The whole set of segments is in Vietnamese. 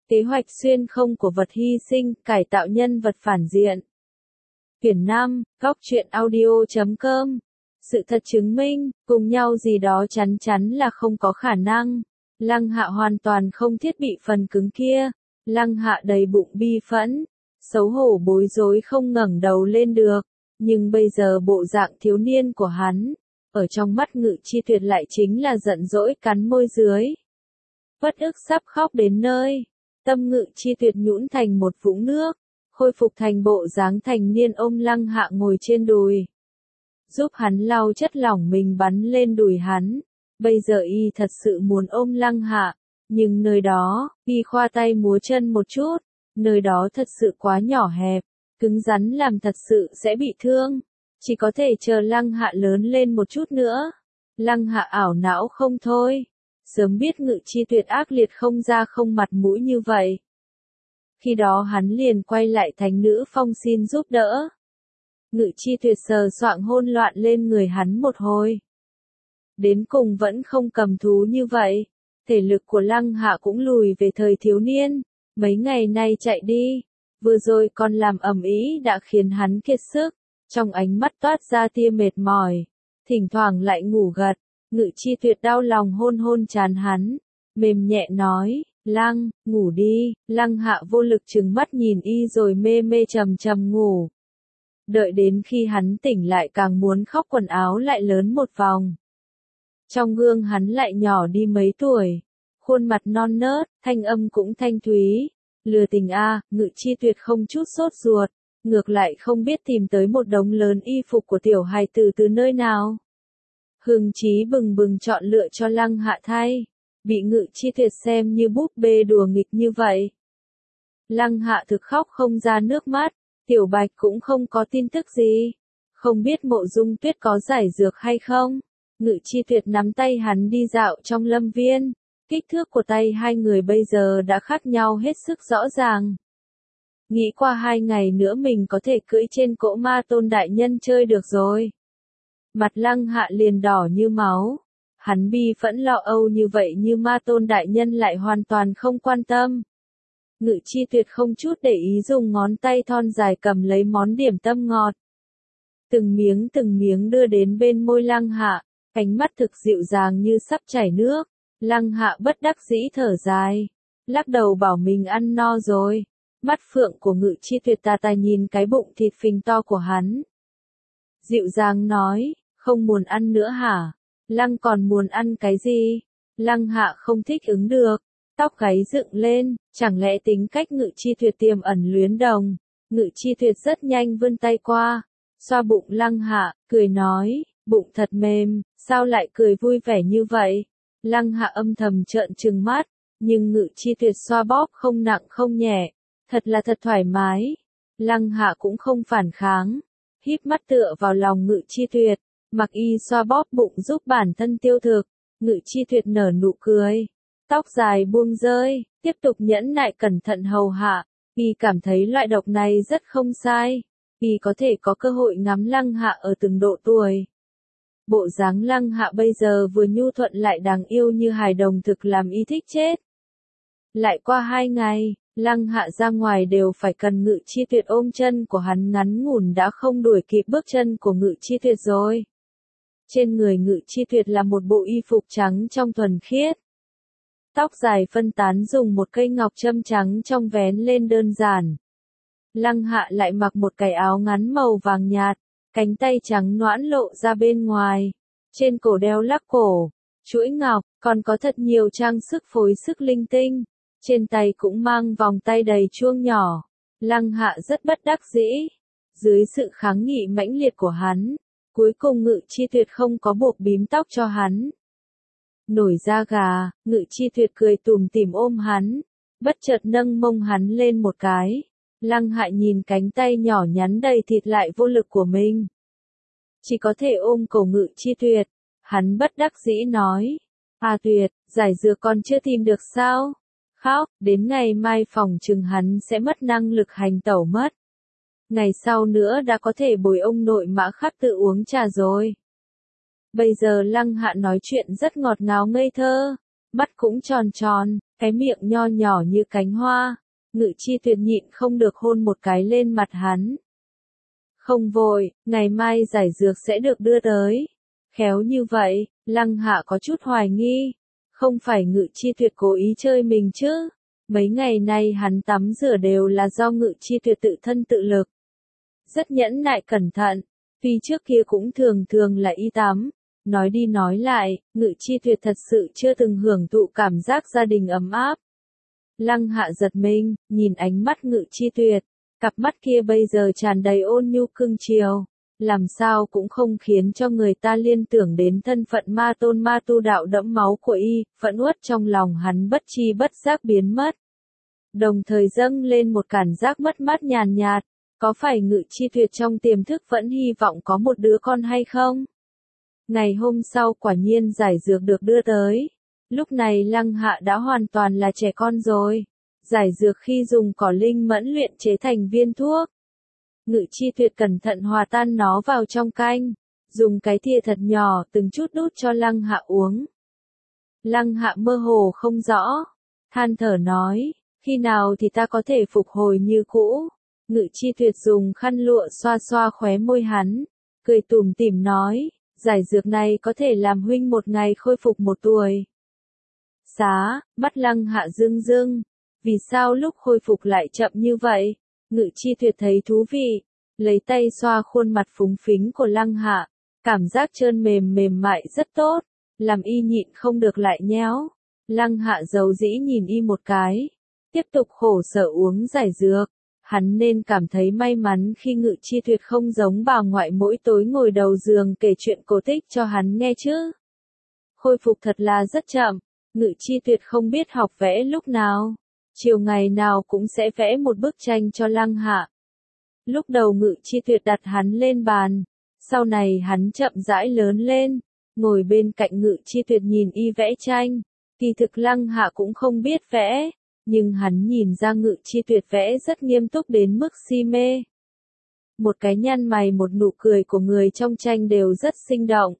Kế hoạch xuyên không của vật hy sinh, cải tạo nhân vật phản diện. Quyển 5, góc truyện audio.com. Sự thật chứng minh, cùng nhau gì đó chắn chắn là không có khả năng. Lăng Hạ hoàn toàn không thiết bị phần cứng kia. Lăng Hạ đầy bụng bi phẫn, xấu hổ bối rối không ngẩng đầu lên được. Nhưng bây giờ bộ dạng thiếu niên của hắn, ở trong mắt Ngự Chi Tuyệt lại chính là giận dỗi cắn môi dưới. Bất ức sắp khóc đến nơi. Tâm Ngự Chi Tuyệt nhũn thành một vũng nước, khôi phục thành bộ dáng thành niên ôm Lăng Hạ ngồi trên đùi. Giúp hắn lau chất lỏng mình bắn lên đùi hắn. Bây giờ y thật sự muốn ôm Lăng Hạ, nhưng nơi đó, y khoa tay múa chân một chút, nơi đó thật sự quá nhỏ hẹp, cứng rắn làm thật sự sẽ bị thương. Chỉ có thể chờ Lăng Hạ lớn lên một chút nữa. Lăng Hạ ảo não không thôi. Sớm biết Ngự Chi Tuyệt ác liệt không da không mặt mũi như vậy. Khi đó hắn liền quay lại thành nữ phong xin giúp đỡ. Ngự Chi Tuyệt sờ soạng hôn loạn lên người hắn một hồi. Đến cùng vẫn không cầm thú như vậy. Thể lực của Lăng Hạ cũng lùi về thời thiếu niên. Mấy ngày nay chạy đi, vừa rồi còn làm ầm ĩ đã khiến hắn kiệt sức. Trong ánh mắt toát ra tia mệt mỏi. Thỉnh thoảng lại ngủ gật. Ngự Chi Tuyệt đau lòng hôn hôn trán hắn. Mềm nhẹ nói, Lăng, ngủ đi. Lăng Hạ vô lực trừng mắt nhìn y rồi mê mê trầm trầm ngủ. Đợi đến khi hắn tỉnh lại càng muốn khóc, quần áo lại lớn một vòng. Trong gương hắn lại nhỏ đi mấy tuổi. Khuôn mặt non nớt, thanh âm cũng thanh thúy. Lừa tình a, Ngự Chi Tuyệt không chút sốt ruột. Ngược lại không biết tìm tới một đống lớn y phục của tiểu hài tử từ nơi nào. Hưng chí bừng bừng chọn lựa cho Lăng Hạ thay. Bị Ngự Chi Tuyệt xem như búp bê đùa nghịch như vậy. Lăng Hạ thực khóc không ra nước mắt. Tiểu Bạch cũng không có tin tức gì. Không biết Mộ Dung Tuyết có giải dược hay không. Ngự Chi Tuyệt nắm tay hắn đi dạo trong lâm viên. Kích thước của tay hai người bây giờ đã khác nhau hết sức rõ ràng. Nghĩ qua 2 ngày nữa mình có thể cưỡi trên cỗ Ma Tôn đại nhân chơi được rồi. Mặt Lăng Hạ liền đỏ như máu. Hắn bi phẫn lo âu như vậy như Ma Tôn đại nhân lại hoàn toàn không quan tâm. Ngự Chi Tuyệt không chút để ý dùng ngón tay thon dài cầm lấy món điểm tâm ngọt. Từng miếng đưa đến bên môi Lăng Hạ, ánh mắt thực dịu dàng như sắp chảy nước. Lăng Hạ bất đắc dĩ thở dài, lắc đầu bảo mình ăn no rồi. Mắt phượng của Ngự Chi Tuyệt tà tà nhìn cái bụng thịt phình to của hắn. Dịu dàng nói, không muốn ăn nữa hả? Lăng còn muốn ăn cái gì? Lăng Hạ không thích ứng được, tóc gáy dựng lên, chẳng lẽ tính cách Ngự Chi Tuyệt tiềm ẩn luyến đồng. Ngự Chi Tuyệt rất nhanh vươn tay qua, xoa bụng Lăng Hạ, cười nói, bụng thật mềm, sao lại cười vui vẻ như vậy? Lăng Hạ âm thầm trợn trừng mắt, nhưng Ngự Chi Tuyệt xoa bóp không nặng không nhẹ, thật là thật thoải mái. Lăng Hạ cũng không phản kháng, híp mắt tựa vào lòng Ngự Chi Tuyệt, mặc y xoa bóp bụng giúp bản thân tiêu thực. Ngự Chi Tuyệt nở nụ cười, tóc dài buông rơi, tiếp tục nhẫn nại cẩn thận hầu hạ. Y cảm thấy loại độc này rất không sai, y có thể có cơ hội ngắm Lăng Hạ ở từng độ tuổi. Bộ dáng Lăng Hạ bây giờ vừa nhu thuận lại đáng yêu như hài đồng thực làm y thích chết. Lại qua 2 ngày, Lăng Hạ ra ngoài đều phải cần Ngự Chi Tuyệt ôm chân của hắn ngắn ngủn đã không đuổi kịp bước chân của Ngự Chi Tuyệt rồi. Trên người Ngự Chi Tuyệt là một bộ y phục trắng trong thuần khiết. Tóc dài phân tán dùng một cây ngọc châm trắng trong vén lên đơn giản. Lăng Hạ lại mặc một cái áo ngắn màu vàng nhạt, cánh tay trắng nõn lộ ra bên ngoài. Trên cổ đeo lắc cổ, chuỗi ngọc, còn có thật nhiều trang sức phối sức linh tinh. Trên tay cũng mang vòng tay đầy chuông nhỏ. Lăng Hạ rất bất đắc dĩ. Dưới sự kháng nghị mãnh liệt của hắn, cuối cùng Ngự Chi Tuyệt không có buộc bím tóc cho hắn. Nổi da gà, Ngự Chi Tuyệt cười tủm tỉm ôm hắn, bất chợt nâng mông hắn lên một cái. Lăng Hạ nhìn cánh tay nhỏ nhắn đầy thịt lại vô lực của mình. Chỉ có thể ôm cổ Ngự Chi Tuyệt. Hắn bất đắc dĩ nói, à Tuyệt, giải dược còn chưa tìm được sao? Khóc, đến ngày mai phòng chừng hắn sẽ mất năng lực hành tẩu mất. Ngày sau nữa đã có thể bồi ông nội Mã Khắc tự uống trà rồi. Bây giờ Lăng Hạ nói chuyện rất ngọt ngào ngây thơ. mắt cũng tròn tròn, cái miệng nho nhỏ như cánh hoa. Ngự Chi Tuyệt nhịn không được hôn một cái lên mặt hắn. Không vội, ngày mai giải dược sẽ được đưa tới. Khéo như vậy, Lăng Hạ có chút hoài nghi. Không phải Ngự Chi Tuyệt cố ý chơi mình chứ? Mấy ngày nay hắn tắm rửa đều là do Ngự Chi Tuyệt tự thân tự lực. Rất nhẫn nại cẩn thận, tuy trước kia cũng thường thường là y tắm. Nói đi nói lại, Ngự Chi Tuyệt thật sự chưa từng hưởng thụ cảm giác gia đình ấm áp. Lăng Hạ giật mình, nhìn ánh mắt Ngự Chi Tuyệt, cặp mắt kia bây giờ tràn đầy ôn nhu cưng chiều, làm sao cũng không khiến cho người ta liên tưởng đến thân phận ma tôn ma tu đạo đẫm máu của y, phẫn uất trong lòng hắn bất chi bất giác biến mất. Đồng thời dâng lên một cảm giác mất mát nhàn nhạt, có phải Ngự Chi Tuyệt trong tiềm thức vẫn hy vọng có một đứa con hay không? Ngày hôm sau quả nhiên giải dược được đưa tới. Lúc này Lăng Hạ đã hoàn toàn là trẻ con rồi. Giải dược khi dùng cỏ linh mẫn luyện chế thành viên thuốc. Ngự Chi Tuyệt cẩn thận hòa tan nó vào trong canh. Dùng cái thìa thật nhỏ từng chút đút cho Lăng Hạ uống. Lăng Hạ mơ hồ không rõ. Than thở nói, khi nào thì ta có thể phục hồi như cũ. Ngự Chi Tuyệt dùng khăn lụa xoa xoa khóe môi hắn. Cười tủm tỉm nói, giải dược này có thể làm huynh một ngày khôi phục 1 tuổi. Xá, mắt Lăng Hạ rưng rưng. Vì sao lúc khôi phục lại chậm như vậy? Ngự Chi Tuyệt thấy thú vị. Lấy tay xoa khuôn mặt phúng phính của Lăng Hạ. Cảm giác trơn mềm mềm mại rất tốt. Làm y nhịn không được lại nhéo. Lăng Hạ giấu dĩ nhìn y một cái. Tiếp tục khổ sở uống giải dược. Hắn nên cảm thấy may mắn khi Ngự Chi Tuyệt không giống bà ngoại mỗi tối ngồi đầu giường kể chuyện cổ tích cho hắn nghe chứ. Khôi phục thật là rất chậm. Ngự Chi Tuyệt không biết học vẽ lúc nào. Chiều ngày nào cũng sẽ vẽ một bức tranh cho Lăng Hạ. Lúc đầu Ngự Chi Tuyệt đặt hắn lên bàn. Sau này hắn chậm rãi lớn lên. Ngồi bên cạnh Ngự Chi Tuyệt nhìn y vẽ tranh. Kỳ thực Lăng Hạ cũng không biết vẽ. Nhưng hắn nhìn ra Ngự Chi Tuyệt vẽ rất nghiêm túc đến mức si mê. Một cái nhăn mày một nụ cười của người trong tranh đều rất sinh động.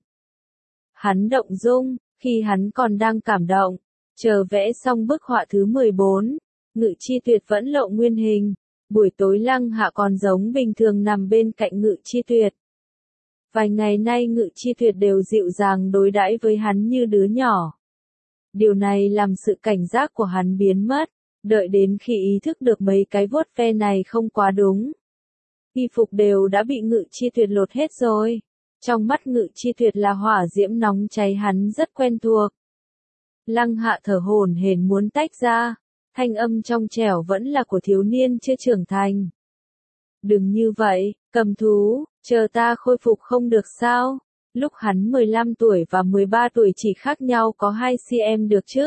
Hắn động dung, khi hắn còn đang cảm động, chờ vẽ xong bức họa thứ 14, Ngự Chi Tuyệt vẫn lộ nguyên hình. Buổi tối Lăng Hạ còn giống bình thường nằm bên cạnh Ngự Chi Tuyệt. Vài ngày nay Ngự Chi Tuyệt đều dịu dàng đối đãi với hắn như đứa nhỏ. Điều này làm sự cảnh giác của hắn biến mất. Đợi đến khi ý thức được mấy cái vuốt ve này không quá đúng. Y phục đều đã bị Ngự Chi Tuyệt lột hết rồi. Trong mắt Ngự Chi Tuyệt là hỏa diễm nóng cháy hắn rất quen thuộc. Lăng Hạ thở hổn hển muốn tách ra. Thanh âm trong trẻo vẫn là của thiếu niên chưa trưởng thành. Đừng như vậy, cầm thú, chờ ta khôi phục không được sao? Lúc hắn 15 tuổi và 13 tuổi chỉ khác nhau có 2 cm được chứ?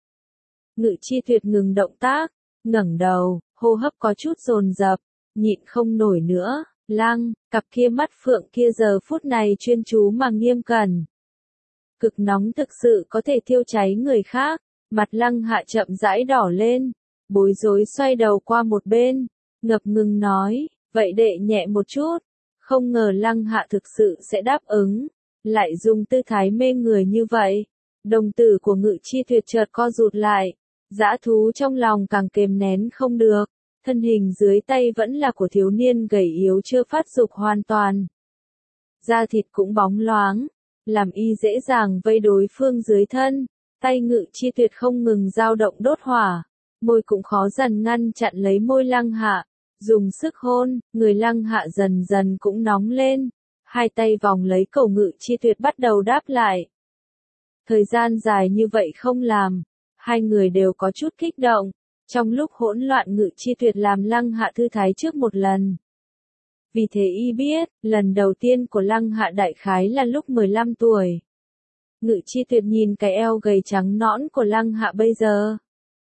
Ngự Chi Tuyệt ngừng động tác, ngẩng đầu, hô hấp có chút dồn dập, nhịn không nổi nữa. Lăng, cặp kia mắt phượng kia giờ phút này chuyên chú mà nghiêm cẩn. Cực nóng thực sự có thể thiêu cháy người khác. Mặt Lăng Hạ chậm rãi đỏ lên, bối rối xoay đầu qua một bên, ngập ngừng nói, vậy đệ nhẹ một chút. Không ngờ Lăng Hạ thực sự sẽ đáp ứng, lại dùng tư thái mê người như vậy. Đồng tử của Ngự Chi Tuyệt chợt co rụt lại, dã thú trong lòng càng kềm nén không được. Thân hình dưới tay vẫn là của thiếu niên gầy yếu chưa phát dục hoàn toàn. Da thịt cũng bóng loáng, làm y dễ dàng vây đối phương dưới thân. Tay Ngự Chi Tuyệt không ngừng dao động đốt hỏa, môi cũng khó dần ngăn chặn lấy môi Lăng Hạ, dùng sức hôn, người Lăng Hạ dần dần cũng nóng lên, hai tay vòng lấy cổ Ngự Chi Tuyệt bắt đầu đáp lại. Thời gian dài như vậy không làm, hai người đều có chút kích động, trong lúc hỗn loạn Ngự Chi Tuyệt làm Lăng Hạ thư thái trước một lần. Vì thế y biết, lần đầu tiên của Lăng Hạ đại khái là lúc 15 tuổi. Ngự Chi Tuyệt nhìn cái eo gầy trắng nõn của Lăng Hạ bây giờ.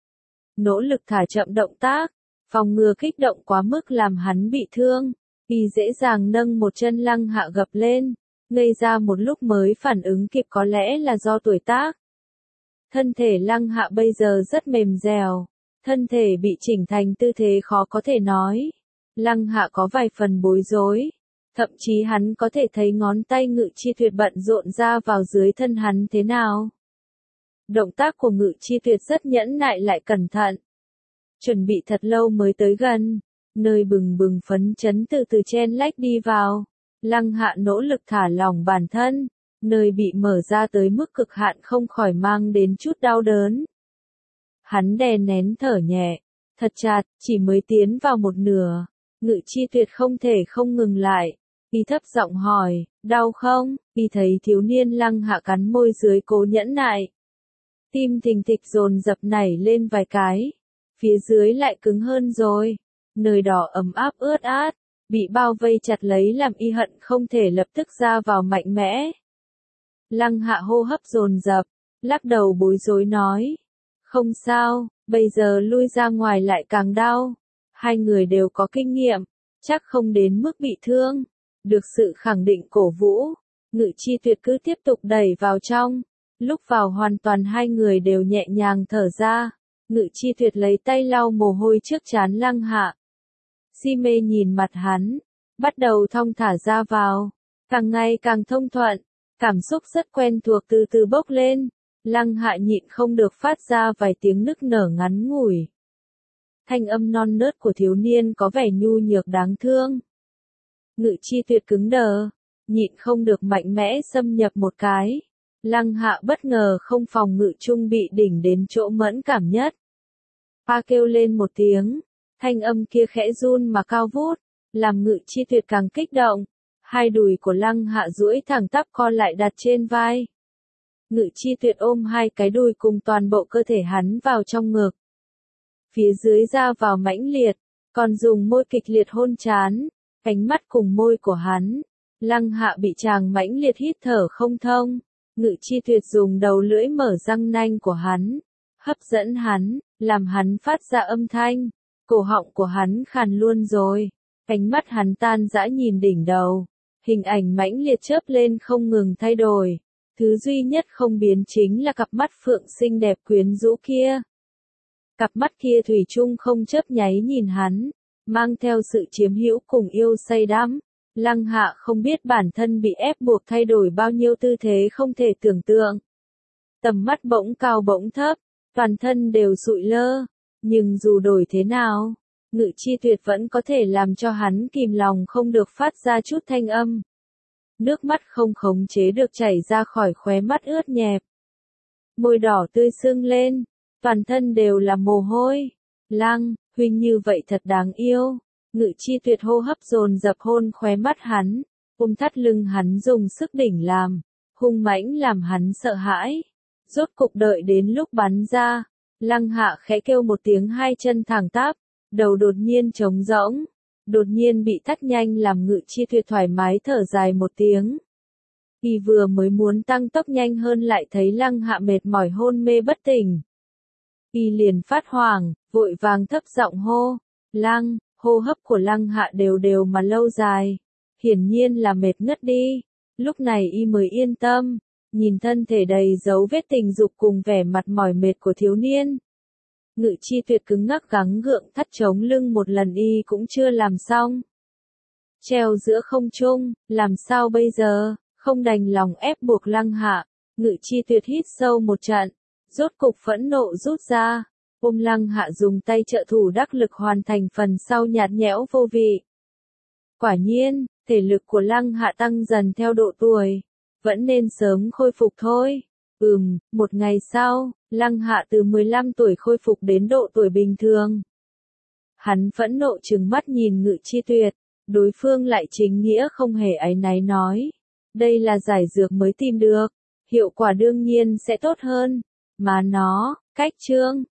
Nỗ lực thả chậm động tác, phòng ngừa kích động quá mức làm hắn bị thương. Y dễ dàng nâng một chân Lăng Hạ gập lên, ngây ra một lúc mới phản ứng kịp có lẽ là do tuổi tác. Thân thể Lăng Hạ bây giờ rất mềm dẻo, thân thể bị chỉnh thành tư thế khó có thể nói. Lăng Hạ có vài phần bối rối. Thậm chí hắn có thể thấy ngón tay Ngự Chi Tuyệt bận rộn ra vào dưới thân hắn thế nào. Động tác của Ngự Chi Tuyệt rất nhẫn nại lại cẩn thận. Chuẩn bị thật lâu mới tới gần, nơi bừng bừng phấn chấn từ từ chen lách đi vào. Lăng Hạ nỗ lực thả lỏng bản thân, nơi bị mở ra tới mức cực hạn không khỏi mang đến chút đau đớn. Hắn đè nén thở nhẹ, thật chặt, chỉ mới tiến vào một nửa. Ngự Chi Tuyệt không thể không ngừng lại. Y thấp giọng hỏi, đau không? Y thấy thiếu niên Lăng Hạ cắn môi dưới cố nhẫn nại. Tim thình thịch dồn dập nảy lên vài cái. Phía dưới lại cứng hơn rồi. Nơi đỏ ấm áp ướt át, bị bao vây chặt lấy làm y hận không thể lập tức ra vào mạnh mẽ. Lăng Hạ hô hấp dồn dập, lắc đầu bối rối nói. Không sao, bây giờ lui ra ngoài lại càng đau. Hai người đều có kinh nghiệm, chắc không đến mức bị thương. Được sự khẳng định cổ vũ, Ngự Chi Tuyệt cứ tiếp tục đẩy vào trong. Lúc vào hoàn toàn hai người đều nhẹ nhàng thở ra. Ngự Chi Tuyệt lấy tay lau mồ hôi trước trán Lăng Hạ. Si mê nhìn mặt hắn, bắt đầu thong thả ra vào, càng ngày càng thông thuận, cảm xúc rất quen thuộc từ từ bốc lên. Lăng Hạ nhịn không được phát ra vài tiếng nức nở ngắn ngủi. Thanh âm non nớt của thiếu niên có vẻ nhu nhược đáng thương. Ngự Chi Tuyệt cứng đờ, nhịn không được mạnh mẽ xâm nhập một cái. Lăng Hạ bất ngờ không phòng ngự trung bị đỉnh đến chỗ mẫn cảm nhất. Pa kêu lên một tiếng, thanh âm kia khẽ run mà cao vút, làm Ngự Chi Tuyệt càng kích động. Hai đùi của Lăng Hạ duỗi thẳng tắp co lại đặt trên vai. Ngự Chi Tuyệt ôm hai cái đùi cùng toàn bộ cơ thể hắn vào trong ngực. Phía dưới ra vào mãnh liệt, còn dùng môi kịch liệt hôn trán, ánh mắt cùng môi của hắn. Lăng Hạ bị chàng mãnh liệt hít thở không thông. Ngự Chi Tuyệt dùng đầu lưỡi mở răng nanh của hắn, hấp dẫn hắn, làm hắn phát ra âm thanh. Cổ họng của hắn khàn luôn rồi. Ánh mắt hắn tan dã nhìn đỉnh đầu. Hình ảnh mãnh liệt chớp lên không ngừng thay đổi. Thứ duy nhất không biến chính là cặp mắt phượng xinh đẹp quyến rũ kia. Cặp mắt kia thủy chung không chớp nháy nhìn hắn, mang theo sự chiếm hữu cùng yêu say đắm. Lăng Hạ không biết bản thân bị ép buộc thay đổi bao nhiêu tư thế không thể tưởng tượng. Tầm mắt bỗng cao bỗng thấp, toàn thân đều sụi lơ. Nhưng dù đổi thế nào, Ngự Chi Tuyệt vẫn có thể làm cho hắn kìm lòng không được phát ra chút thanh âm. Nước mắt không khống chế được chảy ra khỏi khóe mắt ướt nhẹp. Môi đỏ tươi sưng lên, toàn thân đều là mồ hôi. Lăng, huynh như vậy thật đáng yêu. Ngự Chi Tuyệt hô hấp dồn dập hôn khóe mắt hắn, ôm thắt lưng hắn dùng sức đỉnh làm, hung mãnh làm hắn sợ hãi. Rốt cục đợi đến lúc bắn ra, Lăng Hạ khẽ kêu một tiếng hai chân thẳng tắp, đầu đột nhiên trống rỗng, đột nhiên bị thắt nhanh làm Ngự Chi Tuyệt thoải mái thở dài một tiếng. Y vừa mới muốn tăng tốc nhanh hơn lại thấy Lăng Hạ mệt mỏi hôn mê bất tỉnh. Y liền phát hoảng, vội vàng thấp giọng hô, Lăng. Hô hấp của Lăng Hạ đều đều mà lâu dài, hiển nhiên là mệt ngất đi. Lúc này y mới yên tâm, nhìn thân thể đầy dấu vết tình dục cùng vẻ mặt mỏi mệt của thiếu niên. Ngự Chi Tuyệt cứng ngắc gắng gượng thắt chống lưng một lần y cũng chưa làm xong. Treo giữa không trung, làm sao bây giờ, không đành lòng ép buộc Lăng Hạ. Ngự Chi Tuyệt hít sâu một trận, rốt cục phẫn nộ rút ra. Ôm Lăng Hạ dùng tay trợ thủ đắc lực hoàn thành phần sau nhạt nhẽo vô vị. Quả nhiên, thể lực của Lăng Hạ tăng dần theo độ tuổi, vẫn nên sớm khôi phục thôi. Một ngày sau, Lăng Hạ từ 15 tuổi khôi phục đến độ tuổi bình thường. Hắn phẫn nộ trừng mắt nhìn Ngự Chi Tuyệt, đối phương lại chính nghĩa không hề áy náy nói. Đây là giải dược mới tìm được, hiệu quả đương nhiên sẽ tốt hơn, mà nó, cách chương.